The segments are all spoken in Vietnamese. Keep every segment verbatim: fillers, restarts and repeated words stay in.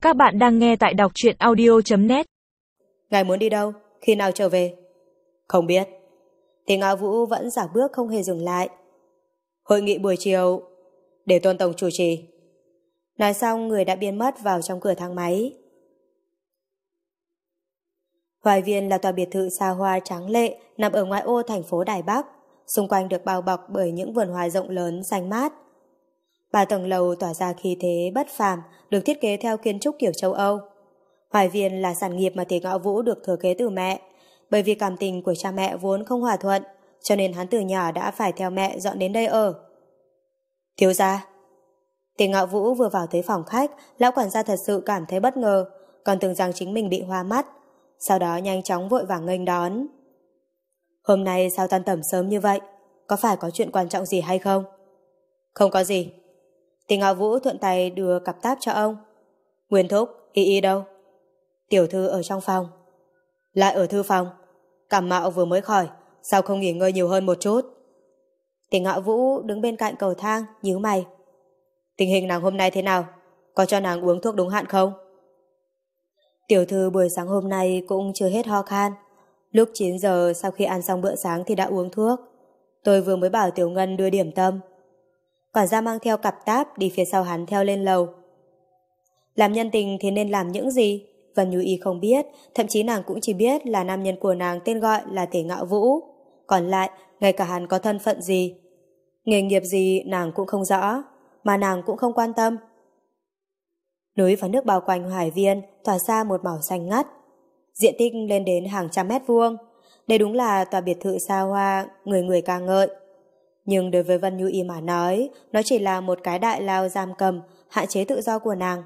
Các bạn đang nghe tại đọc truyện audio chấm net. Ngài muốn đi đâu? Khi nào trở về? Không biết. Thì Ngạo Vũ vẫn dạo bước không hề dừng lại. Hội nghị buổi chiều để Tôn Tổng chủ trì. Nói xong người đã biến mất vào trong cửa thang máy. Hoài Viên là tòa biệt thự xa hoa tráng lệ nằm ở ngoại ô thành phố Đài Bắc, xung quanh được bao bọc bởi những vườn hoa rộng lớn xanh mát. Ba tầng lầu tỏa ra khí thế bất phàm, được thiết kế theo kiến trúc kiểu châu Âu. Hoài Viên là sản nghiệp mà Thì Ngạo Vũ được thừa kế từ mẹ, bởi vì cảm tình của cha mẹ vốn không hòa thuận, cho nên hắn từ nhỏ đã phải theo mẹ dọn đến đây ở. Thiếu gia. Thì Ngạo Vũ vừa vào tới phòng khách, lão quản gia thật sự cảm thấy bất ngờ, còn tưởng rằng chính mình bị hoa mắt, sau đó nhanh chóng vội vàng nghênh đón. Hôm nay sao tan tầm sớm như vậy? Có phải có chuyện quan trọng gì hay không? Không có gì. Thì Ngạo Vũ thuận tay đưa cặp táp cho ông. Nguyên thúc, Y Y đâu? Tiểu thư ở trong phòng. Lại ở thư phòng? Cảm mạo vừa mới khỏi, sao không nghỉ ngơi nhiều hơn một chút? Thì Ngạo Vũ đứng bên cạnh cầu thang, nhíu mày. Tình hình nàng hôm nay thế nào? Có cho nàng uống thuốc đúng hạn không? Tiểu thư buổi sáng hôm nay cũng chưa hết ho khan. Lúc chín giờ sau khi ăn xong bữa sáng thì đã uống thuốc. Tôi vừa mới bảo Tiểu Ngân đưa điểm tâm. Quản gia mang theo cặp táp đi phía sau hắn theo lên lầu. Làm nhân tình thì nên làm những gì? Vân Như Y không biết, thậm chí nàng cũng chỉ biết là nam nhân của nàng tên gọi là Thể Ngạo Vũ. Còn lại, ngay cả hắn có thân phận gì, nghề nghiệp gì nàng cũng không rõ, mà nàng cũng không quan tâm. Núi và nước bao quanh Hoài Viên tỏa ra một màu xanh ngắt, diện tích lên đến hàng trăm mét vuông. Đây đúng là tòa biệt thự xa hoa người người ca ngợi. Nhưng đối với Vân Như Y mà nói, nó chỉ là một cái đại lao giam cầm, hạn chế tự do của nàng.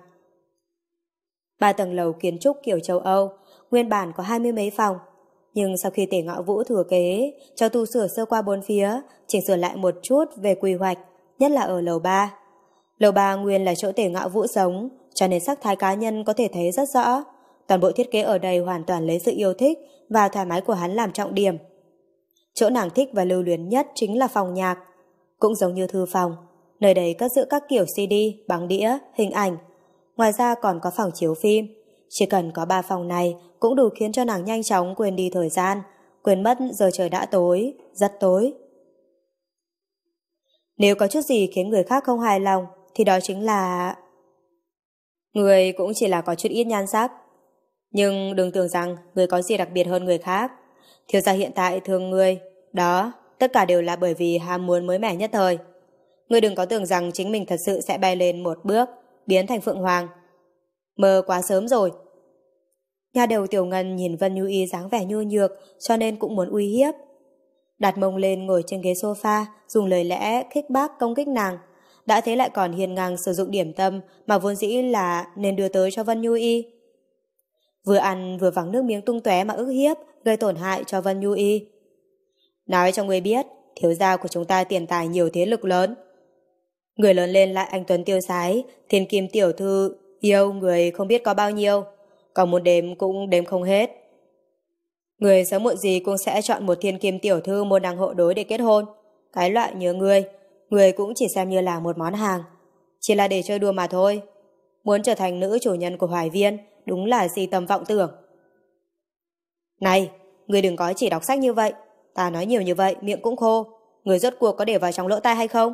Ba tầng lầu kiến trúc kiểu châu Âu, nguyên bản có hai mươi mấy phòng, nhưng sau khi Tề Ngạo Vũ thừa kế, cho tu sửa sơ qua bốn phía, chỉnh sửa lại một chút về quy hoạch, nhất là ở lầu ba. Lầu ba nguyên là chỗ Tề Ngạo Vũ sống, cho nên sắc thái cá nhân có thể thấy rất rõ. Toàn bộ thiết kế ở đây hoàn toàn lấy sự yêu thích và thoải mái của hắn làm trọng điểm. Chỗ nàng thích và lưu luyến nhất chính là phòng nhạc, cũng giống như thư phòng, nơi đây cất giữ các kiểu xê đê, băng đĩa, hình ảnh. Ngoài ra còn có phòng chiếu phim. Chỉ cần có ba phòng này cũng đủ khiến cho nàng nhanh chóng quên đi thời gian, quên mất giờ trời đã tối, rất tối. Nếu có chút gì khiến người khác không hài lòng thì đó chính là... Người cũng chỉ là có chút ít nhan sắc. Nhưng đừng tưởng rằng người có gì đặc biệt hơn người khác. Thiếu gia hiện tại thương người, đó, tất cả đều là bởi vì ham muốn mới mẻ nhất thời. Người đừng có tưởng rằng chính mình thật sự sẽ bay lên một bước, biến thành Phượng Hoàng. Mơ quá sớm rồi. Nha đầu Tiểu Ngân nhìn Vân Như Y dáng vẻ nhu nhược, cho nên cũng muốn uy hiếp. Đặt mông lên ngồi trên ghế sofa, dùng lời lẽ khích bác công kích nàng. Đã thế lại còn hiền ngang sử dụng điểm tâm mà vốn dĩ là nên đưa tới cho Vân Như Y. Vừa ăn vừa vắng nước miếng tung tóe mà ức hiếp, gây tổn hại cho Vân Như Y. Nói cho người biết, thiếu gia của chúng ta tiền tài nhiều thế lực lớn. Người lớn lên lại anh tuấn tiêu sái, thiên kim tiểu thư yêu người không biết có bao nhiêu, còn muốn đếm cũng đếm không hết. Người sớm muộn gì cũng sẽ chọn một thiên kim tiểu thư môn đăng hộ đối để kết hôn. Cái loại nhớ người, người cũng chỉ xem như là một món hàng, chỉ là để chơi đùa mà thôi. Muốn trở thành nữ chủ nhân của Hoài Viên đúng là si tâm vọng tưởng. Này, người đừng có chỉ đọc sách như vậy. Ta nói nhiều như vậy miệng cũng khô. Người rốt cuộc có để vào trong lỗ tai hay không?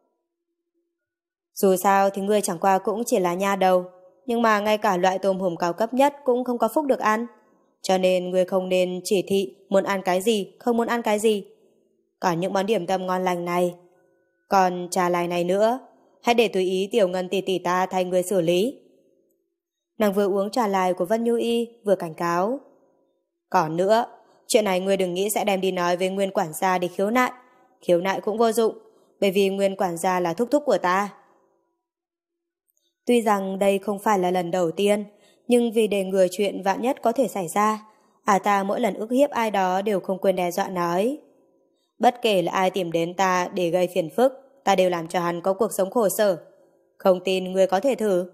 Dù sao thì ngươi chẳng qua cũng chỉ là nha đầu, nhưng mà ngay cả loại tôm hùm cao cấp nhất cũng không có phúc được ăn. Cho nên ngươi không nên chỉ thị muốn ăn cái gì, không muốn ăn cái gì. Còn những món điểm tâm ngon lành này, còn trà lai này nữa, hãy để tùy ý Tiểu Ngân tỷ tỷ ta thay người xử lý. Nàng vừa uống trà lai của Vân Như Y vừa cảnh cáo. Còn nữa, chuyện này ngươi đừng nghĩ sẽ đem đi nói với Nguyên quản gia để khiếu nại. Khiếu nại cũng vô dụng, bởi vì Nguyên quản gia là thúc thúc của ta. Tuy rằng đây không phải là lần đầu tiên, nhưng vì để ngừa chuyện vạn nhất có thể xảy ra, à ta mỗi lần ức hiếp ai đó đều không quên đe dọa nói. Bất kể là ai tìm đến ta để gây phiền phức, ta đều làm cho hắn có cuộc sống khổ sở. Không tin ngươi có thể thử.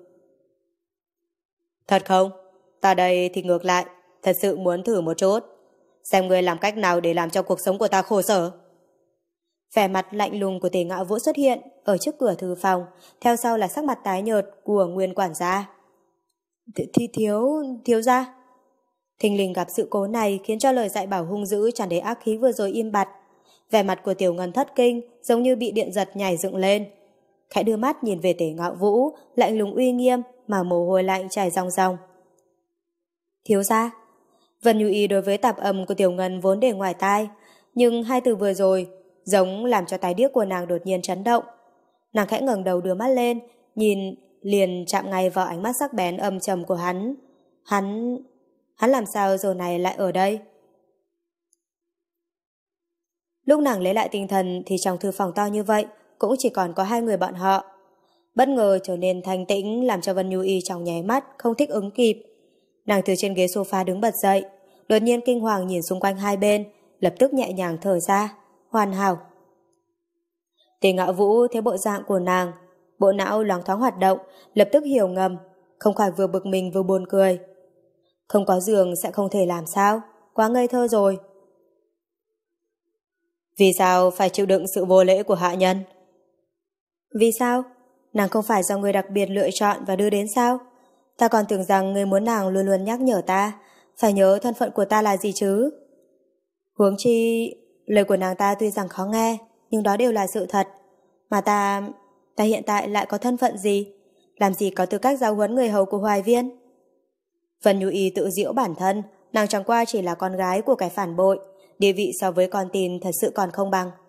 Thật không? Ta đây thì ngược lại, thật sự muốn thử một chút. Xem ngươi làm cách nào để làm cho cuộc sống của ta khổ sở. Vẻ mặt lạnh lùng của Tề Ngạo Vũ xuất hiện ở trước cửa thư phòng, theo sau là sắc mặt tái nhợt của Nguyên quản gia. Th thì thiếu, thiếu gia. Thình lình gặp sự cố này khiến cho lời dạy bảo hung dữ tràn đầy ác khí vừa rồi im bặt. Vẻ mặt của Tiểu Ngân thất kinh, giống như bị điện giật nhảy dựng lên. Khẽ đưa mắt nhìn về Tề Ngạo Vũ, lạnh lùng uy nghiêm mà mồ hôi lạnh chảy ròng ròng. Thiếu gia. Vân Như Ý đối với tạp âm của Tiểu Ngân vốn để ngoài tai, nhưng hai từ vừa rồi giống làm cho tai điếc của nàng đột nhiên chấn động. Nàng khẽ ngẩng đầu đưa mắt lên, nhìn liền chạm ngay vào ánh mắt sắc bén âm trầm của hắn. Hắn... hắn làm sao giờ này lại ở đây? Lúc nàng lấy lại tinh thần thì trong thư phòng to như vậy cũng chỉ còn có hai người bọn họ. Bất ngờ trở nên thanh tĩnh làm cho Vân Như Y trong nháy mắt không thích ứng kịp. Nàng từ trên ghế sofa đứng bật dậy, đột nhiên kinh hoàng nhìn xung quanh hai bên, lập tức nhẹ nhàng thở ra. Hoàn hảo. Tề Ngạo Vũ thấy bộ dạng của nàng, bộ não loáng thoáng hoạt động, lập tức hiểu ngầm, không khỏi vừa bực mình vừa buồn cười. Không có giường sẽ không thể làm sao, quá ngây thơ rồi. Vì sao phải chịu đựng sự vô lễ của hạ nhân? Vì sao? Nàng không phải do người đặc biệt lựa chọn và đưa đến sao? Ta còn tưởng rằng người muốn nàng luôn luôn nhắc nhở ta, phải nhớ thân phận của ta là gì chứ. Huống chi, lời của nàng ta tuy rằng khó nghe, nhưng đó đều là sự thật. Mà ta, ta hiện tại lại có thân phận gì? Làm gì có tư cách giáo huấn người hầu của Hoài Viên? Vân Như Y tự giễu bản thân, nàng chẳng qua chỉ là con gái của kẻ phản bội, địa vị so với con tin thật sự còn không bằng.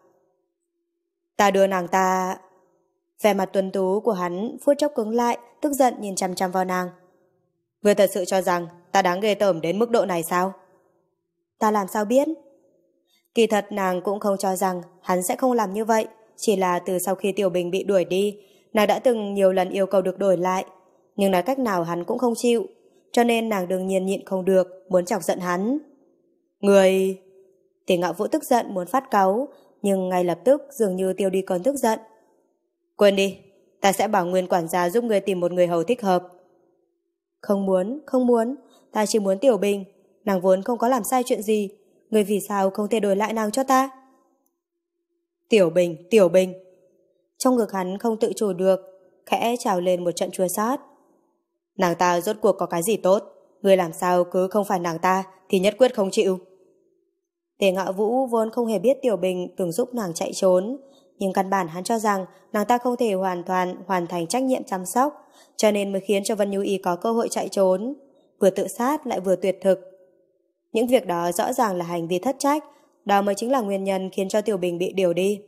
Ta đưa nàng ta... Vẻ mặt tuấn tú của hắn phút chốc cứng lại, tức giận nhìn chằm chằm vào nàng. Ngươi thật sự cho rằng ta đáng ghê tởm đến mức độ này sao? Ta làm sao biết? Kỳ thật nàng cũng không cho rằng hắn sẽ không làm như vậy, chỉ là từ sau khi Tiểu Bình bị đuổi đi, nàng đã từng nhiều lần yêu cầu được đổi lại, nhưng nói cách nào hắn cũng không chịu, cho nên nàng đương nhiên nhịn không được, muốn chọc giận hắn. Người... Tề Ngạo Vũ tức giận muốn phát cáu, nhưng ngay lập tức dường như tiêu đi cơn tức giận. Quên đi, ta sẽ bảo Nguyên quản gia giúp người tìm một người hầu thích hợp. Không muốn, không muốn, ta chỉ muốn Tiểu Bình, nàng vốn không có làm sai chuyện gì, người vì sao không thể đổi lại nàng cho ta? Tiểu Bình, Tiểu Bình. Trong ngực hắn không tự chủ được, khẽ trào lên một trận chua xót. Nàng ta rốt cuộc có cái gì tốt, người làm sao cứ không phải nàng ta thì nhất quyết không chịu. Tề Ngạo Vũ vốn không hề biết Tiểu Bình từng giúp nàng chạy trốn, nhưng căn bản hắn cho rằng nàng ta không thể hoàn toàn hoàn thành trách nhiệm chăm sóc, cho nên mới khiến cho Vân Như Y có cơ hội chạy trốn, vừa tự sát lại vừa tuyệt thực. Những việc đó rõ ràng là hành vi thất trách, đó mới chính là nguyên nhân khiến cho Tiểu Bình bị điều đi.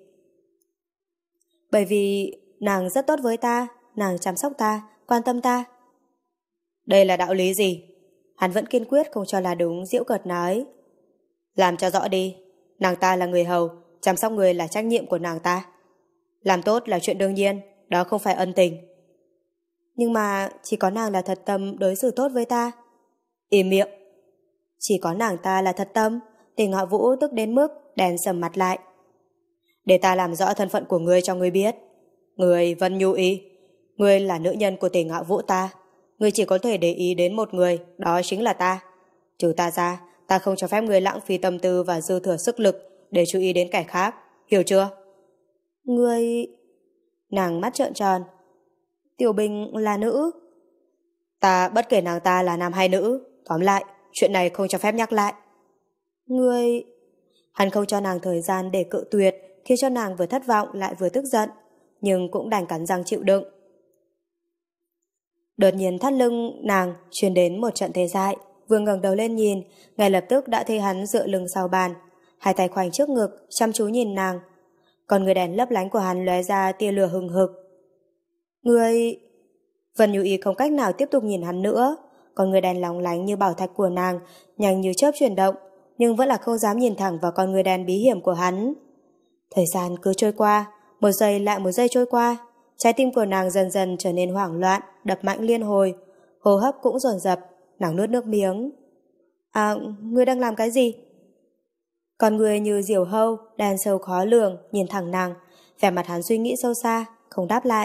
Bởi vì nàng rất tốt với ta, nàng chăm sóc ta, quan tâm ta. Đây là đạo lý gì? Hắn vẫn kiên quyết không cho là đúng, giễu cợt nói. Làm cho rõ đi, nàng ta là người hầu, chăm sóc người là trách nhiệm của nàng ta. Làm tốt là chuyện đương nhiên, đó không phải ân tình. Nhưng mà chỉ có nàng là thật tâm đối xử tốt với ta. Im miệng. Chỉ có nàng ta là thật tâm. Tề Ngạo Vũ tức đến mức đèn sầm mặt lại. Để ta làm rõ thân phận của ngươi cho ngươi biết. Ngươi Vân Như Y, ngươi là nữ nhân của Tề Ngạo Vũ ta. Ngươi chỉ có thể để ý đến một người, đó chính là ta. Trừ ta ra, ta không cho phép ngươi lãng phí tâm tư và dư thừa sức lực để chú ý đến kẻ khác, hiểu chưa? Ngươi... Nàng mắt trợn tròn. Tiểu Bình là nữ. Ta bất kể nàng ta là nam hay nữ, tóm lại, chuyện này không cho phép nhắc lại. Ngươi... Hắn không cho nàng thời gian để cự tuyệt, khiến cho nàng vừa thất vọng lại vừa tức giận, nhưng cũng đành cắn răng chịu đựng. Đột nhiên thắt lưng nàng truyền đến một trận tê dại, vừa ngẩng đầu lên nhìn, ngay lập tức đã thấy hắn dựa lưng sau bàn, hai tay khoanh trước ngực, chăm chú nhìn nàng. Còn người đèn lấp lánh của hắn lóe ra tia lửa hừng hực. Ngươi... Vân Như Y không cách nào tiếp tục nhìn hắn nữa, còn người đèn lóng lánh như bảo thạch của nàng nhanh như chớp chuyển động, nhưng vẫn là không dám nhìn thẳng vào con người đèn bí hiểm của hắn. Thời gian cứ trôi qua, một giây lại một giây trôi qua, trái tim của nàng dần dần trở nên hoảng loạn, đập mạnh liên hồi, hô hấp cũng dồn dập, nàng nuốt nước miếng. À, ngươi đang làm cái gì? Con người như diều hâu, đèn sâu khó lường, nhìn thẳng nàng, vẻ mặt hắn suy nghĩ sâu xa, không đáp lại.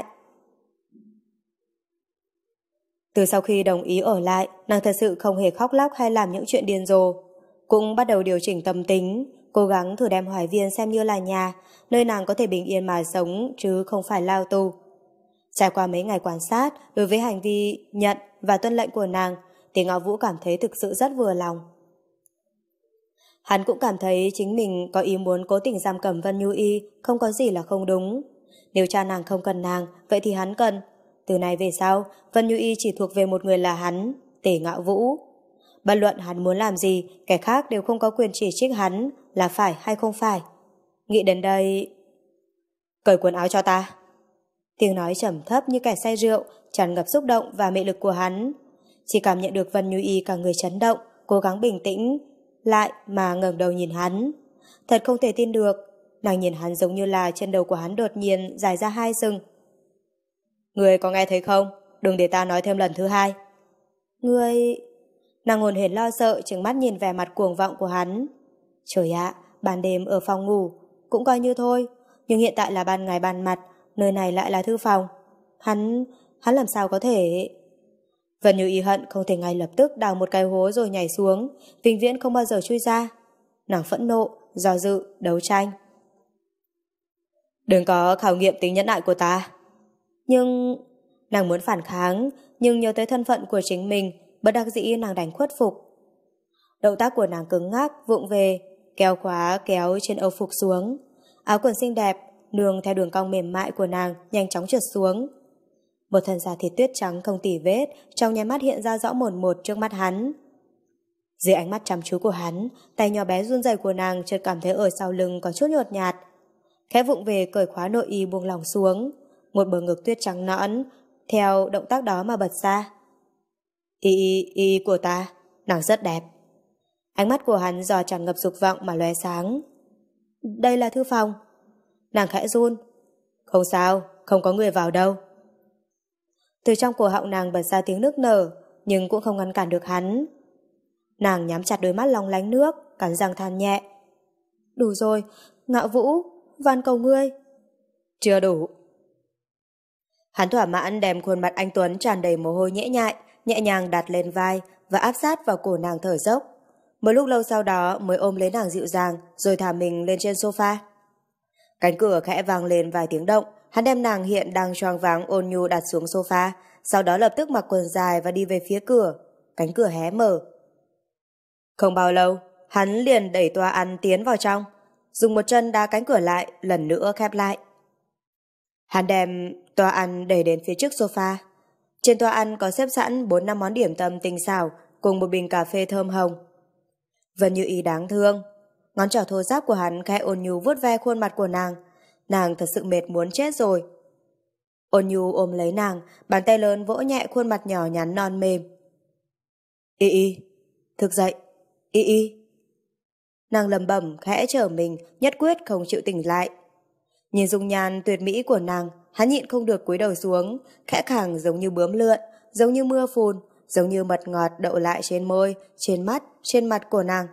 Từ sau khi đồng ý ở lại, nàng thật sự không hề khóc lóc hay làm những chuyện điên rồ, cũng bắt đầu điều chỉnh tâm tính, cố gắng thử đem Hoài Viên xem như là nhà, nơi nàng có thể bình yên mà sống chứ không phải lao tù. Trải qua mấy ngày quan sát, đối với hành vi nhận và tuân lệnh của nàng, thì Ngạo Vũ cảm thấy thực sự rất vừa lòng. Hắn cũng cảm thấy chính mình có ý muốn cố tình giam cầm Vân Nhu Y không có gì là không đúng. Nếu cha nàng không cần nàng, vậy thì hắn cần. Từ nay về sau, Vân Nhu Y chỉ thuộc về một người là hắn, Tề Ngạo Vũ. Bất luận hắn muốn làm gì, kẻ khác đều không có quyền chỉ trích hắn là phải hay không phải. Nghĩ đến đây... Cởi quần áo cho ta. Tiếng nói trầm thấp như kẻ say rượu, tràn ngập xúc động và mị lực của hắn. Chỉ cảm nhận được Vân Nhu Y cả người chấn động, cố gắng bình tĩnh lại mà ngẩng đầu nhìn hắn. Thật không thể tin được, nàng nhìn hắn giống như là trên đầu của hắn đột nhiên dài ra hai sừng. Ngươi có nghe thấy không? Đừng để ta nói thêm lần thứ hai. Ngươi... Nàng hồn hển lo sợ, trừng mắt nhìn vẻ mặt cuồng vọng của hắn. Trời ạ, ban đêm ở phòng ngủ cũng coi như thôi, nhưng hiện tại là ban ngày ban mặt, nơi này lại là thư phòng. Hắn... hắn làm sao có thể... Vân Như Y hận không thể ngay lập tức đào một cái hố rồi nhảy xuống, vĩnh viễn không bao giờ chui ra. Nàng phẫn nộ, do dự, đấu tranh. Đừng có khảo nghiệm tính nhẫn nại của ta. Nhưng... Nàng muốn phản kháng, nhưng nhớ tới thân phận của chính mình, bất đắc dĩ nàng đành khuất phục. Động tác của nàng cứng ngắc, vụng về, kéo khóa kéo trên âu phục xuống. Áo quần xinh đẹp, nương theo đường cong mềm mại của nàng nhanh chóng trượt xuống. Một thân da thịt tuyết trắng không tì vết, trong nháy mắt hiện ra rõ mồn một trước mắt hắn. Dưới ánh mắt chăm chú của hắn, tay nhỏ bé run rẩy của nàng chợt cảm thấy ở sau lưng có chút nhột nhạt. Khẽ vụng về cởi khóa nội y buông lỏng xuống, một bờ ngực tuyết trắng nõn theo động tác đó mà bật ra. Y y y của ta, nàng rất đẹp. Ánh mắt của hắn dò tràn ngập dục vọng mà lóe sáng. Đây là thư phòng. Nàng khẽ run. Không sao, không có người vào đâu. Từ trong cổ họng nàng bật ra tiếng nức nở, nhưng cũng không ngăn cản được hắn. Nàng nhắm chặt đôi mắt long lánh nước, cắn răng than nhẹ. Đủ rồi, Ngạo Vũ, van cầu ngươi. Chưa đủ. Hắn thỏa mãn đem khuôn mặt anh Tuấn tràn đầy mồ hôi nhễ nhại, nhẹ nhàng đặt lên vai và áp sát vào cổ nàng thở dốc. Một lúc lâu sau đó mới ôm lấy nàng dịu dàng rồi thả mình lên trên sofa. Cánh cửa khẽ vang lên vài tiếng động, hắn đem nàng hiện đang choáng váng ôn nhu đặt xuống sofa, sau đó lập tức mặc quần dài và đi về phía cửa. Cánh cửa hé mở. Không bao lâu, hắn liền đẩy toa ăn tiến vào trong, dùng một chân đá cánh cửa lại, lần nữa khép lại. Hắn đem toa ăn đẩy đến phía trước sofa. Trên toa ăn có xếp sẵn bốn năm món điểm tâm tinh xảo cùng một bình cà phê thơm hồng. Vân Như Y đáng thương. Ngón trỏ thô ráp của hắn khẽ ôn nhu vuốt ve khuôn mặt của nàng. Nàng thật sự mệt muốn chết rồi. Ôn nhu ôm lấy nàng, bàn tay lớn vỗ nhẹ khuôn mặt nhỏ nhắn non mềm. Y Y, thức dậy. Y Y. Nàng lầm bẩm khẽ trở mình, nhất quyết không chịu tỉnh lại. Nhìn dung nhan tuyệt mỹ của nàng, hắn nhịn không được cúi đầu xuống, khẽ khàng giống như bướm lượn, giống như mưa phùn, giống như mật ngọt đậu lại trên môi, trên mắt, trên mặt của nàng.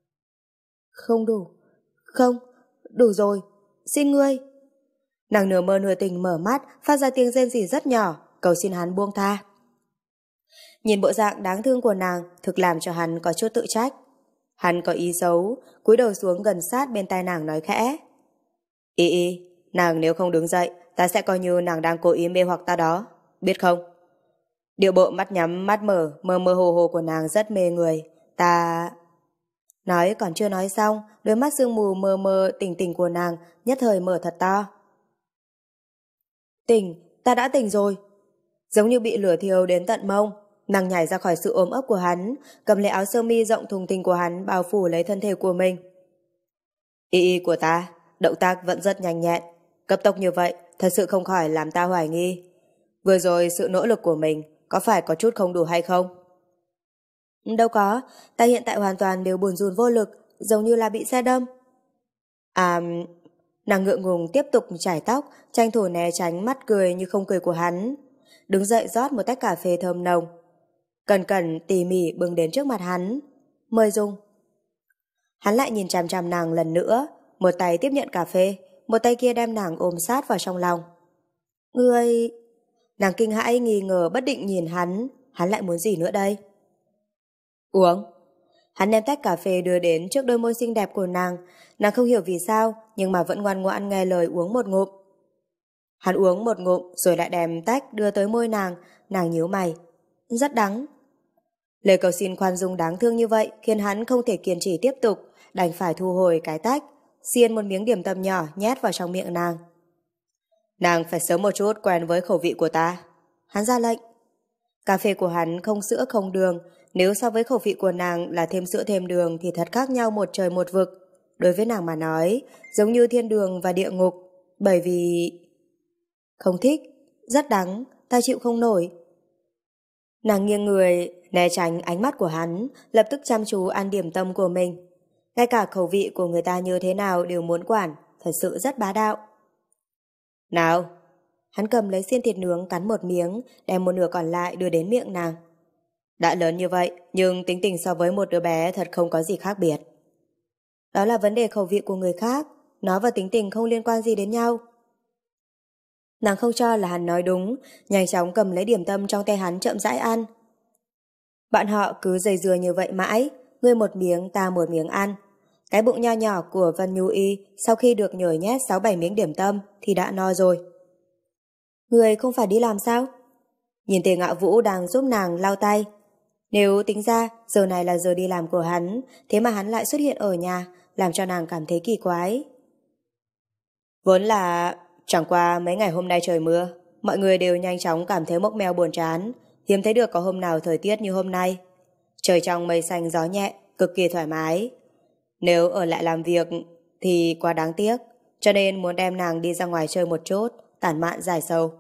Không đủ, không, đủ rồi, xin ngươi. Nàng nửa mơ nửa tỉnh mở mắt, phát ra tiếng rên rỉ rất nhỏ, cầu xin hắn buông tha. Nhìn bộ dạng đáng thương của nàng, thực làm cho hắn có chút tự trách. Hắn có ý xấu, cúi đầu xuống gần sát bên tai nàng nói khẽ. Y Y, nàng nếu không đứng dậy, ta sẽ coi như nàng đang cố ý mê hoặc ta đó, biết không? Điệu bộ mắt nhắm mắt mở, mơ mơ hồ hồ của nàng rất mê người. Ta... Nói còn chưa nói xong, đôi mắt sương mù mơ mơ tỉnh tỉnh của nàng nhất thời mở thật to. Tỉnh, ta đã tỉnh rồi. Giống như bị lửa thiêu đến tận mông, nàng nhảy ra khỏi sự ôm ấp của hắn, cầm lấy áo sơ mi rộng thùng thình của hắn bao phủ lấy thân thể của mình. Y Y của ta, động tác vẫn rất nhanh nhẹn, cấp tốc như vậy, thật sự không khỏi làm ta hoài nghi. Vừa rồi sự nỗ lực của mình có phải có chút không đủ hay không? Đâu có, ta hiện tại hoàn toàn đều buồn rùn vô lực, giống như là bị xe đâm. À, nàng ngượng ngùng tiếp tục chải tóc, tranh thủ né tránh mắt cười như không cười của hắn. Đứng dậy rót một tách cà phê thơm nồng. Cẩn cẩn tỉ mỉ bưng đến trước mặt hắn. Mời dùng. Hắn lại nhìn chằm chằm nàng lần nữa, một tay tiếp nhận cà phê, một tay kia đem nàng ôm sát vào trong lòng. Ngươi... Nàng kinh hãi nghi ngờ bất định nhìn hắn, hắn lại muốn gì nữa đây? Uống. Hắn đem tách cà phê đưa đến trước đôi môi xinh đẹp của nàng, nàng không hiểu vì sao, nhưng mà vẫn ngoan ngoãn nghe lời uống một ngụm. Hắn uống một ngụm rồi lại đem tách đưa tới môi nàng, nàng nhíu mày. Rất đắng. Lời cầu xin khoan dung đáng thương như vậy khiến hắn không thể kiên trì tiếp tục, đành phải thu hồi cái tách, xiên một miếng điểm tâm nhỏ nhét vào trong miệng nàng. Nàng phải sớm một chút quen với khẩu vị của ta. Hắn ra lệnh. Cà phê của hắn không sữa không đường, nếu so với khẩu vị của nàng là thêm sữa thêm đường thì thật khác nhau một trời một vực. Đối với nàng mà nói, giống như thiên đường và địa ngục, bởi vì... Không thích, rất đắng, ta chịu không nổi. Nàng nghiêng người, né tránh ánh mắt của hắn, lập tức chăm chú ăn điểm tâm của mình. Ngay cả khẩu vị của người ta như thế nào đều muốn quản, thật sự rất bá đạo. Nào! Hắn cầm lấy xiên thịt nướng cắn một miếng, đem một nửa còn lại đưa đến miệng nàng. Đã lớn như vậy, nhưng tính tình so với một đứa bé thật không có gì khác biệt. Đó là vấn đề khẩu vị của người khác, nó và tính tình không liên quan gì đến nhau. Nàng không cho là hắn nói đúng, nhanh chóng cầm lấy điểm tâm trong tay hắn chậm rãi ăn. Bạn họ cứ dây dưa như vậy mãi, ngươi một miếng ta một miếng ăn. Cái bụng nho nhỏ của Vân Nhu Y sau khi được nhồi nhét sáu bảy miếng điểm tâm thì đã no rồi. Người không phải đi làm sao? Nhìn Tề Ngạo Vũ đang giúp nàng lau tay. Nếu tính ra giờ này là giờ đi làm của hắn, thế mà hắn lại xuất hiện ở nhà, làm cho nàng cảm thấy kỳ quái. Vốn là chẳng qua mấy ngày hôm nay trời mưa, mọi người đều nhanh chóng cảm thấy mốc meo buồn chán, hiếm thấy được có hôm nào thời tiết như hôm nay. Trời trong mây xanh gió nhẹ, cực kỳ thoải mái. Nếu ở lại làm việc thì quá đáng tiếc, cho nên muốn đem nàng đi ra ngoài chơi một chút, tản mạn giải sầu.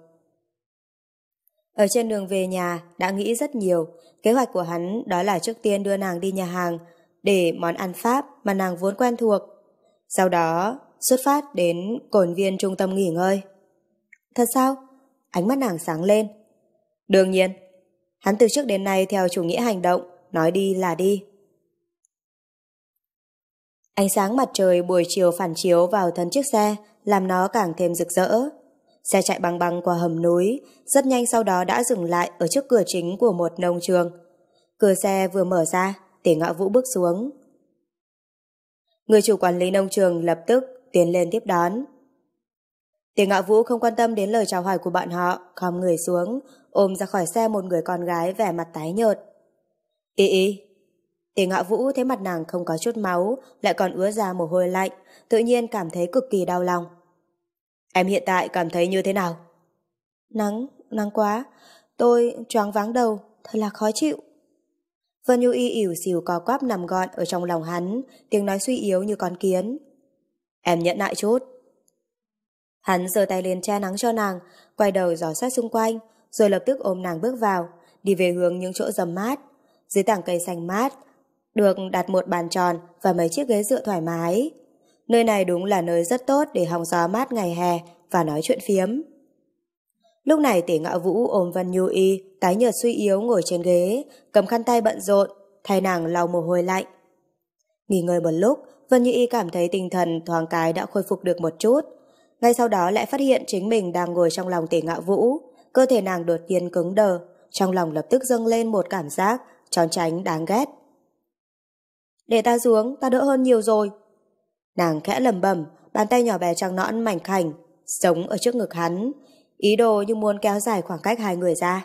Ở trên đường về nhà đã nghĩ rất nhiều, kế hoạch của hắn đó là trước tiên đưa nàng đi nhà hàng để món ăn Pháp mà nàng vốn quen thuộc. Sau đó xuất phát đến cồn viên trung tâm nghỉ ngơi. Thật sao? Ánh mắt nàng sáng lên. Đương nhiên, hắn từ trước đến nay theo chủ nghĩa hành động, nói đi là đi. Ánh sáng mặt trời buổi chiều phản chiếu vào thân chiếc xe, làm nó càng thêm rực rỡ. Xe chạy băng băng qua hầm núi, rất nhanh sau đó đã dừng lại ở trước cửa chính của một nông trường. Cửa xe vừa mở ra, Tề Ngạo Vũ bước xuống. Người chủ quản lý nông trường lập tức tiến lên tiếp đón. Tề Ngạo Vũ không quan tâm đến lời chào hỏi của bọn họ, khom người xuống, ôm ra khỏi xe một người con gái vẻ mặt tái nhợt. Y y. Tề Ngạo Vũ thấy mặt nàng không có chút máu, lại còn ứa ra mồ hôi lạnh, tự nhiên cảm thấy cực kỳ đau lòng. Em hiện tại cảm thấy như thế nào? Nắng, nắng quá. Tôi choáng váng đầu, thật là khó chịu. Vân Nhu Y ỉu xìu co quắp nằm gọn ở trong lòng hắn, tiếng nói suy yếu như con kiến. Em nhẫn nại chút. Hắn giơ tay lên che nắng cho nàng, quay đầu dò xét xung quanh, rồi lập tức ôm nàng bước vào, đi về hướng những chỗ rầm mát. Dưới tảng cây xanh mát, được đặt một bàn tròn và mấy chiếc ghế dựa thoải mái. Nơi này đúng là nơi rất tốt để hóng gió mát ngày hè và nói chuyện phiếm. Lúc này Tề Ngạo Vũ ôm Vân Nhu Y, tái nhợt suy yếu ngồi trên ghế, cầm khăn tay bận rộn, thay nàng lau mồ hôi lạnh. Nghỉ ngơi một lúc, Vân Nhu Y cảm thấy tinh thần thoáng cái đã khôi phục được một chút. Ngay sau đó lại phát hiện chính mình đang ngồi trong lòng Tề Ngạo Vũ, cơ thể nàng đột nhiên cứng đờ, trong lòng lập tức dâng lên một cảm giác trốn tránh đáng ghét. Để ta xuống, ta đỡ hơn nhiều rồi. Nàng khẽ lẩm bẩm, bàn tay nhỏ bé trắng nõn mảnh khảnh sống ở trước ngực hắn, ý đồ như muốn kéo dài khoảng cách hai người ra.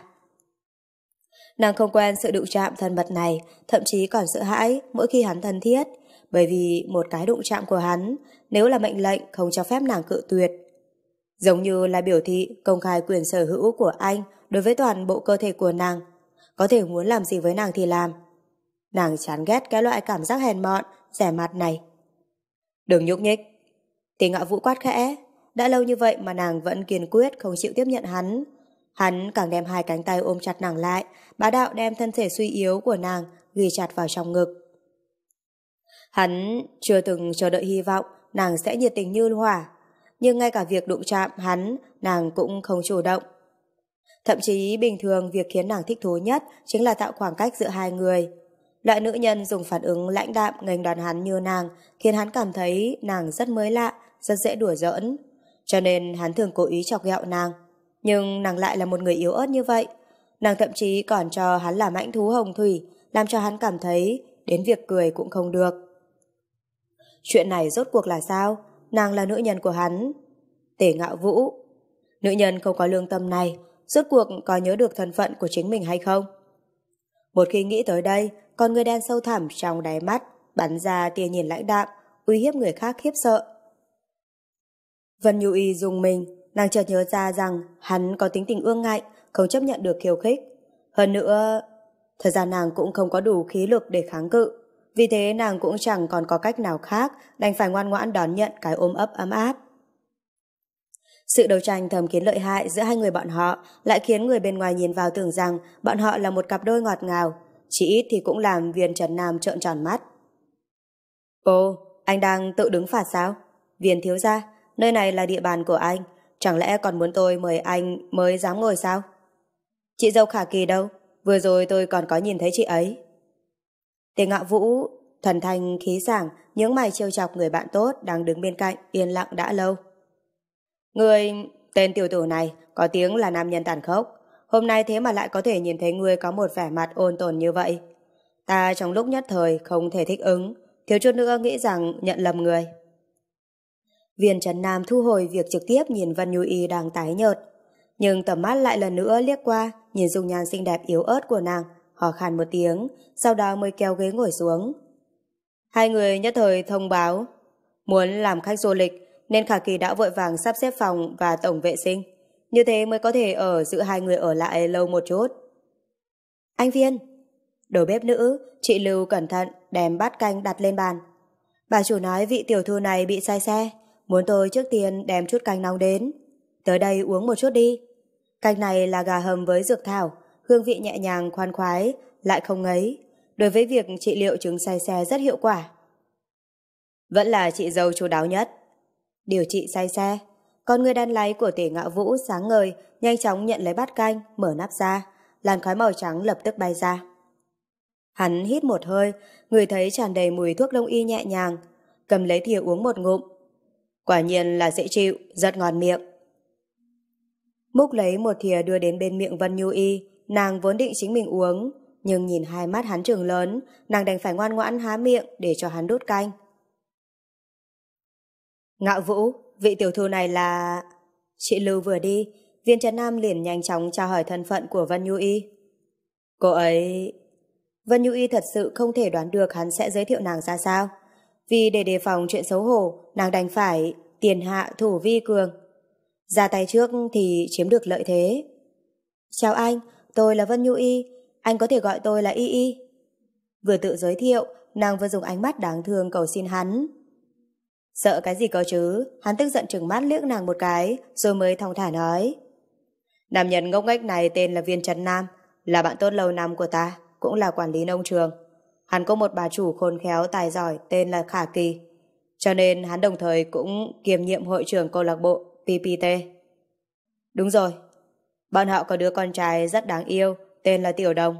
Nàng không quen sự đụng chạm thân mật này, thậm chí còn sợ hãi mỗi khi hắn thân thiết, bởi vì một cái đụng chạm của hắn, nếu là mệnh lệnh không cho phép nàng cự tuyệt. Giống như là biểu thị công khai quyền sở hữu của anh đối với toàn bộ cơ thể của nàng, có thể muốn làm gì với nàng thì làm. Nàng chán ghét cái loại cảm giác hèn mọn, rẻ mặt này. Đừng nhúc nhích. Tề Ngạo Vũ quát khẽ, đã lâu như vậy mà nàng vẫn kiên quyết không chịu tiếp nhận hắn. Hắn càng đem hai cánh tay ôm chặt nàng lại, bá đạo đem thân thể suy yếu của nàng ghi chặt vào trong ngực. Hắn chưa từng chờ đợi hy vọng nàng sẽ nhiệt tình như hỏa, nhưng ngay cả việc đụng chạm hắn, nàng cũng không chủ động. Thậm chí bình thường việc khiến nàng thích thú nhất chính là tạo khoảng cách giữa hai người. Loại nữ nhân dùng phản ứng lãnh đạm nghênh đón hắn như nàng khiến hắn cảm thấy nàng rất mới lạ, rất dễ đùa giỡn. Cho nên hắn thường cố ý chọc ghẹo nàng. Nhưng nàng lại là một người yếu ớt như vậy. Nàng thậm chí còn cho hắn là mãnh thú hồng thủy, làm cho hắn cảm thấy đến việc cười cũng không được. Chuyện này rốt cuộc là sao? Nàng là nữ nhân của hắn. Tề Ngạo Vũ. Nữ nhân không có lương tâm này, rốt cuộc có nhớ được thân phận của chính mình hay không? Một khi nghĩ tới đây, con người đen sâu thẳm trong đáy mắt, bắn ra tia nhìn lãnh đạm, uy hiếp người khác khiếp sợ. Vân Nhu Y dùng mình, nàng chợt nhớ ra rằng hắn có tính tình ương ngạnh, không chấp nhận được khiêu khích. Hơn nữa, thật ra nàng cũng không có đủ khí lực để kháng cự, vì thế nàng cũng chẳng còn có cách nào khác, đành phải ngoan ngoãn đón nhận cái ôm ấp ấm áp. Sự đấu tranh thầm kín lợi hại giữa hai người bọn họ lại khiến người bên ngoài nhìn vào tưởng rằng bọn họ là một cặp đôi ngọt ngào, chỉ ít thì cũng làm Viên Trấn Nam trợn tròn mắt. Ồ, anh đang tự đứng phạt sao? Viên thiếu gia, nơi này là địa bàn của anh, chẳng lẽ còn muốn tôi mời anh mới dám ngồi sao? Chị dâu Khả Kỳ đâu? Vừa rồi tôi còn có nhìn thấy chị ấy. Tề Ngạo Vũ thần thanh khí sảng, nhướng mày trêu chọc người bạn tốt đang đứng bên cạnh yên lặng đã lâu. Người tên tiểu tử này có tiếng là nam nhân tàn khốc, hôm nay thế mà lại có thể nhìn thấy người có một vẻ mặt ôn tồn như vậy. Ta trong lúc nhất thời không thể thích ứng, thiếu chút nữa nghĩ rằng nhận lầm người. Viên Trấn Nam thu hồi việc trực tiếp nhìn Vân Nhu Y đang tái nhợt, nhưng tầm mắt lại lần nữa liếc qua, nhìn dung nhan xinh đẹp yếu ớt của nàng, hò khan một tiếng, sau đó mới kéo ghế ngồi xuống. Hai người nhất thời thông báo muốn làm khách du lịch, nên Khả Kỳ đã vội vàng sắp xếp phòng và tổng vệ sinh, như thế mới có thể ở giữ hai người ở lại lâu một chút. Anh Viên, đầu bếp nữ, chị Lưu cẩn thận đem bát canh đặt lên bàn. Bà chủ nói vị tiểu thư này bị say xe, muốn tôi trước tiên đem chút canh nóng đến. Tới đây uống một chút đi. Canh này là gà hầm với dược thảo, hương vị nhẹ nhàng khoan khoái, lại không ngấy. Đối với việc trị liệu chứng say xe rất hiệu quả. Vẫn là chị dâu chu đáo nhất. Điều trị say xe. Con người đan láy của Tề Ngạo Vũ sáng ngời, nhanh chóng nhận lấy bát canh, mở nắp ra. Làn khói màu trắng lập tức bay ra. Hắn hít một hơi, ngửi thấy tràn đầy mùi thuốc đông y nhẹ nhàng, cầm lấy thìa uống một ngụm. Quả nhiên là dễ chịu, rất ngon miệng. Múc lấy một thìa đưa đến bên miệng Vân Nhu Y, nàng vốn định chính mình uống, nhưng nhìn hai mắt hắn trừng lớn, nàng đành phải ngoan ngoãn há miệng để cho hắn đút canh. Ngạo Vũ, vị tiểu thư này là... Chị Lưu vừa đi, Viên Trấn Nam liền nhanh chóng tra hỏi thân phận của Vân Nhu Y. Cô ấy... Vân Nhu Y thật sự không thể đoán được hắn sẽ giới thiệu nàng ra sao. Vì để đề phòng chuyện xấu hổ, nàng đành phải tiền hạ thủ vi cường. Ra tay trước thì chiếm được lợi thế. Chào anh, tôi là Vân Nhu Y, anh có thể gọi tôi là Y Y. Vừa tự giới thiệu, nàng vừa dùng ánh mắt đáng thương cầu xin hắn. Sợ cái gì cơ chứ, hắn tức giận trừng mắt liếc nàng một cái, rồi mới thong thả nói. Nam nhân ngốc nghếch này tên là Viên Trấn Nam, là bạn tốt lâu năm của ta, cũng là quản lý nông trường. Hắn có một bà chủ khôn khéo tài giỏi tên là Khả Kỳ, cho nên hắn đồng thời cũng kiêm nhiệm hội trưởng câu lạc bộ pê pê tê. Đúng rồi, bọn họ có đứa con trai rất đáng yêu, tên là Tiểu Đồng.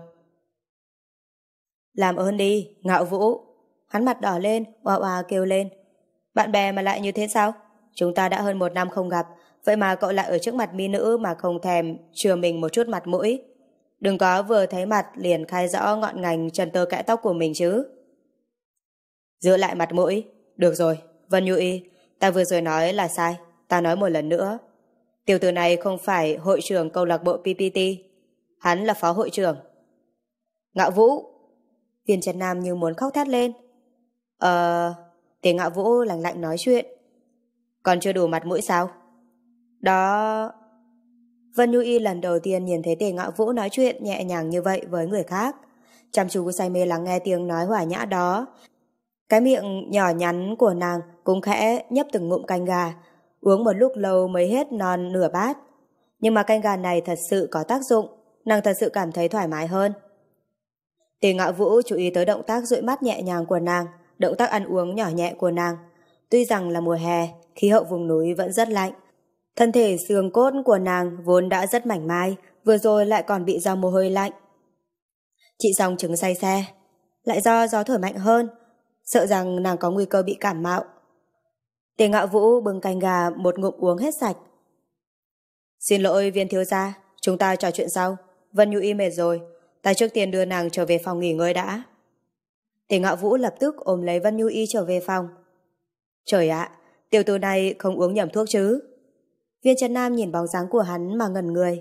Làm ơn đi, Ngạo Vũ. Hắn mặt đỏ lên, oa oa kêu lên. Bạn bè mà lại như thế sao? Chúng ta đã hơn một năm không gặp, vậy mà cậu lại ở trước mặt mỹ nữ mà không thèm chừa mình một chút mặt mũi. Đừng có vừa thấy mặt liền khai rõ ngọn ngành trần tơ kẽ tóc của mình chứ. Giữ lại mặt mũi. Được rồi, Vân Nhu Y, ta vừa rồi nói là sai, ta nói một lần nữa. Tiểu tử này không phải hội trưởng câu lạc bộ pê pê tê, hắn là phó hội trưởng. Ngạo Vũ. Viên Trấn Nam như muốn khóc thét lên. Ờ... Tề Ngạo Vũ lạnh lạnh nói chuyện. Còn chưa đủ mặt mũi sao? Đó... Vân Nhu Y lần đầu tiên nhìn thấy Tề Ngạo Vũ nói chuyện nhẹ nhàng như vậy với người khác, chăm chú say mê lắng nghe tiếng nói hòa nhã đó. Cái miệng nhỏ nhắn của nàng cũng khẽ nhấp từng ngụm canh gà, uống một lúc lâu mới hết non nửa bát. Nhưng mà canh gà này thật sự có tác dụng, nàng thật sự cảm thấy thoải mái hơn. Tề Ngạo Vũ chú ý tới động tác dụi mắt nhẹ nhàng của nàng, động tác ăn uống nhỏ nhẹ của nàng. Tuy rằng là mùa hè, khí hậu vùng núi vẫn rất lạnh. Thân thể xương cốt của nàng vốn đã rất mảnh mai, vừa rồi lại còn bị do mồ hôi lạnh. Chị dòng chứng say xe, lại do gió thổi mạnh hơn, sợ rằng nàng có nguy cơ bị cảm mạo. Tề Ngạo Vũ bưng canh gà một ngụm uống hết sạch. Xin lỗi Viên thiếu gia, chúng ta trò chuyện sau. Vân Nhu Y mệt rồi, ta trước tiên đưa nàng trở về phòng nghỉ ngơi đã. Tề Ngạo Vũ lập tức ôm lấy Vân Nhu Y trở về phòng. Trời ạ, tiểu tử này không uống nhầm thuốc chứ? Viên Trấn Nam nhìn bóng dáng của hắn mà ngẩn người.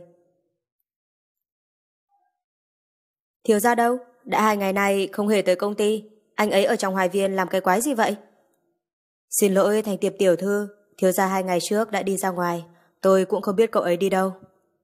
Thiếu gia đâu? Đã hai ngày nay không hề tới công ty. Anh ấy ở trong Hoài Viên làm cái quái gì vậy? Xin lỗi Thành Tiệp tiểu thư, thiếu gia hai ngày trước đã đi ra ngoài. Tôi cũng không biết cậu ấy đi đâu.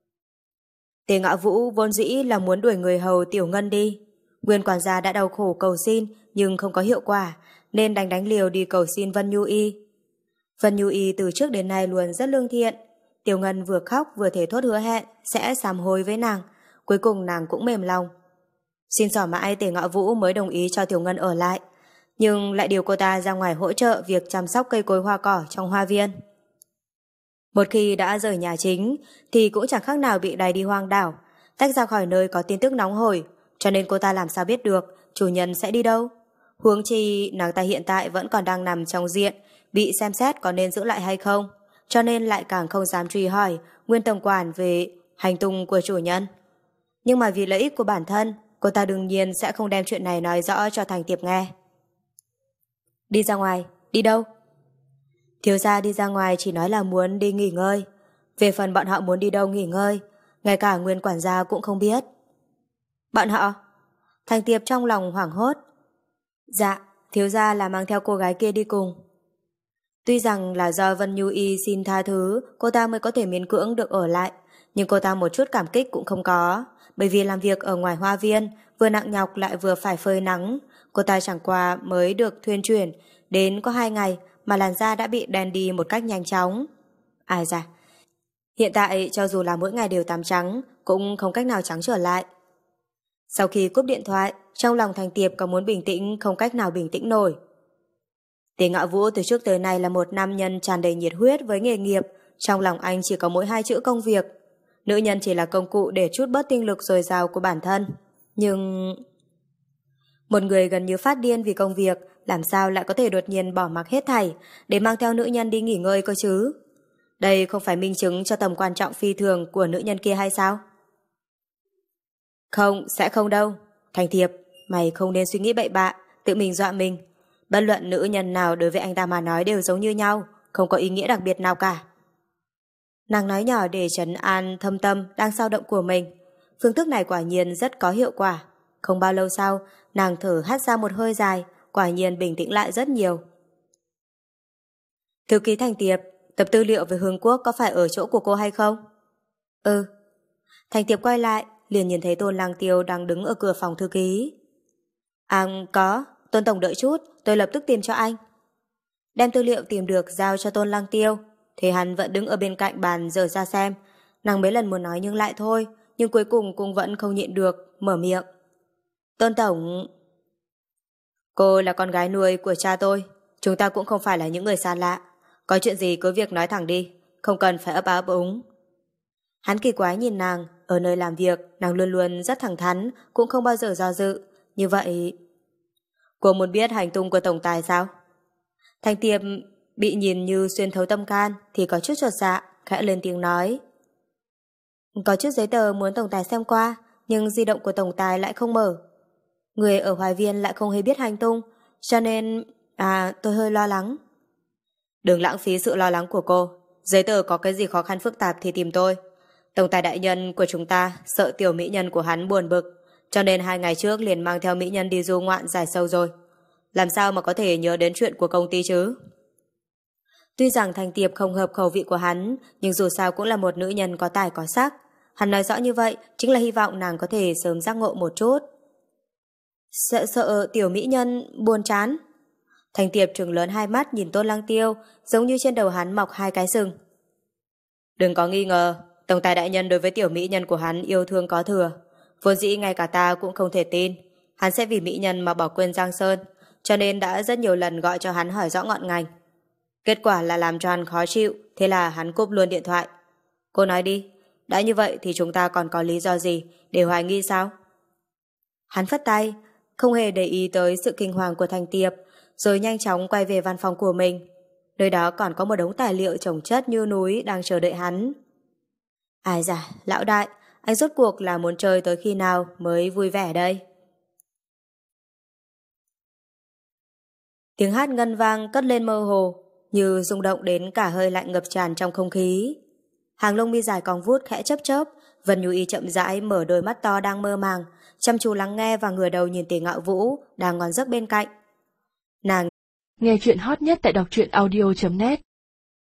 Tề Ngạo Vũ vốn dĩ là muốn đuổi người hầu Tiểu Ngân đi. Nguyên quản gia đã đau khổ cầu xin nhưng không có hiệu quả, nên đánh đánh liều đi cầu xin Vân Nhu Y. Vân Nhu Y từ trước đến nay luôn rất lương thiện. Tiểu Ngân vừa khóc vừa thể thốt hứa hẹn sẽ sám hối với nàng. Cuối cùng nàng cũng mềm lòng. Xin xỏ mãi Tề Ngạo Vũ mới đồng ý cho Tiểu Ngân ở lại, nhưng lại điều cô ta ra ngoài hỗ trợ việc chăm sóc cây cối hoa cỏ trong hoa viên. Một khi đã rời nhà chính thì cũng chẳng khác nào bị đày đi hoang đảo, tách ra khỏi nơi có tin tức nóng hổi, cho nên cô ta làm sao biết được chủ nhân sẽ đi đâu. Huống chi nàng ta hiện tại vẫn còn đang nằm trong diện bị xem xét có nên giữ lại hay không, cho nên lại càng không dám truy hỏi Nguyên tổng quản về hành tung của chủ nhân. Nhưng mà vì lợi ích của bản thân, cô ta đương nhiên sẽ không đem chuyện này nói rõ cho Thành Tiệp nghe. Đi ra ngoài, đi đâu? Thiếu gia đi ra ngoài chỉ nói là muốn đi nghỉ ngơi. Về phần bọn họ muốn đi đâu nghỉ ngơi, ngay cả Nguyên quản gia cũng không biết. Bọn họ? Thành Tiệp trong lòng hoảng hốt. Dạ, thiếu gia là mang theo cô gái kia đi cùng. Tuy rằng là do Vân Nhu Y xin tha thứ, cô ta mới có thể miễn cưỡng được ở lại, nhưng cô ta một chút cảm kích cũng không có, bởi vì làm việc ở ngoài hoa viên, vừa nặng nhọc lại vừa phải phơi nắng. Cô ta chẳng qua mới được thuyên chuyển, đến có hai ngày mà làn da đã bị đen đi một cách nhanh chóng. Ai da, hiện tại cho dù là mỗi ngày đều tắm trắng, cũng không cách nào trắng trở lại. Sau khi cúp điện thoại, trong lòng Thành Tiệp có muốn bình tĩnh không cách nào bình tĩnh nổi. Tề Ngạo Vũ từ trước tới nay là một nam nhân tràn đầy nhiệt huyết với nghề nghiệp, trong lòng anh chỉ có mỗi hai chữ công việc. Nữ nhân chỉ là công cụ để trút bớt tinh lực dồi dào của bản thân. Nhưng... một người gần như phát điên vì công việc, làm sao lại có thể đột nhiên bỏ mặc hết thảy để mang theo nữ nhân đi nghỉ ngơi cơ chứ? Đây không phải minh chứng cho tầm quan trọng phi thường của nữ nhân kia hay sao? Không, sẽ không đâu. Thành Thiệp, mày không nên suy nghĩ bậy bạ, tự mình dọa mình. Bất luận nữ nhân nào đối với anh ta mà nói đều giống như nhau, không có ý nghĩa đặc biệt nào cả. Nàng nói nhỏ để trấn an thâm tâm đang dao động của mình. Phương thức này quả nhiên rất có hiệu quả. Không bao lâu sau, nàng thở hắt ra một hơi dài, quả nhiên bình tĩnh lại rất nhiều. Thư ký Thành Tiệp, tập tư liệu về Hương Quốc có phải ở chỗ của cô hay không? Ừ. Thành Tiệp quay lại, liền nhìn thấy Tôn Lang Tiêu đang đứng ở cửa phòng thư ký. À, có. Tôn tổng đợi chút, tôi lập tức tìm cho anh. Đem tư liệu tìm được giao cho Tôn Lang Tiêu, thì hắn vẫn đứng ở bên cạnh bàn dở ra xem. Nàng mấy lần muốn nói nhưng lại thôi, nhưng cuối cùng cũng vẫn không nhịn được, mở miệng. Tôn tổng... Cô là con gái nuôi của cha tôi, chúng ta cũng không phải là những người xa lạ. Có chuyện gì cứ việc nói thẳng đi, không cần phải ấp á ấp úng. Hắn kỳ quái nhìn nàng, ở nơi làm việc, nàng luôn luôn rất thẳng thắn, cũng không bao giờ do dự. Như vậy... Cô muốn biết hành tung của tổng tài sao? Thành Tiệp bị nhìn như xuyên thấu tâm can thì có chút chột dạ, khẽ lên tiếng nói. Có chút giấy tờ muốn tổng tài xem qua, nhưng di động của tổng tài lại không mở. Người ở Hoài Viên lại không hề biết hành tung, cho nên... À, tôi hơi lo lắng. Đừng lãng phí sự lo lắng của cô. Giấy tờ có cái gì khó khăn phức tạp thì tìm tôi. Tổng tài đại nhân của chúng ta sợ tiểu mỹ nhân của hắn buồn bực, cho nên hai ngày trước liền mang theo mỹ nhân đi du ngoạn giải sâu rồi. Làm sao mà có thể nhớ đến chuyện của công ty chứ? Tuy rằng Thành Tiệp không hợp khẩu vị của hắn, nhưng dù sao cũng là một nữ nhân có tài có sắc. Hắn nói rõ như vậy chính là hy vọng nàng có thể sớm giác ngộ một chút. Sợ sợ tiểu mỹ nhân buồn chán. Thành Tiệp trừng lớn hai mắt nhìn Tôn Lang Tiêu, giống như trên đầu hắn mọc hai cái sừng. Đừng có nghi ngờ, tổng tài đại nhân đối với tiểu mỹ nhân của hắn yêu thương có thừa. Vốn dĩ ngay cả ta cũng không thể tin hắn sẽ vì mỹ nhân mà bỏ quên Giang Sơn, cho nên đã rất nhiều lần gọi cho hắn hỏi rõ ngọn ngành. Kết quả là làm cho hắn khó chịu, thế là hắn cúp luôn điện thoại. Cô nói đi, đã như vậy thì chúng ta còn có lý do gì để hoài nghi sao? Hắn phất tay, không hề để ý tới sự kinh hoàng của Thành Tiệp, rồi nhanh chóng quay về văn phòng của mình. Nơi đó còn có một đống tài liệu chồng chất như núi đang chờ đợi hắn. Ai da, lão đại, anh rốt cuộc là muốn chơi tới khi nào mới vui vẻ đây? Tiếng hát ngân vang cất lên mơ hồ, như rung động đến cả hơi lạnh ngập tràn trong không khí. Hàng lông mi dài cong vút khẽ chớp chớp, Vân Nhu Y chậm rãi mở đôi mắt to đang mơ màng, chăm chú lắng nghe và ngửa đầu nhìn Tỷ Ngạo Vũ đang ngon giấc bên cạnh. Nàng nghe chuyện hot nhất tại đọc truyện audio chấm net.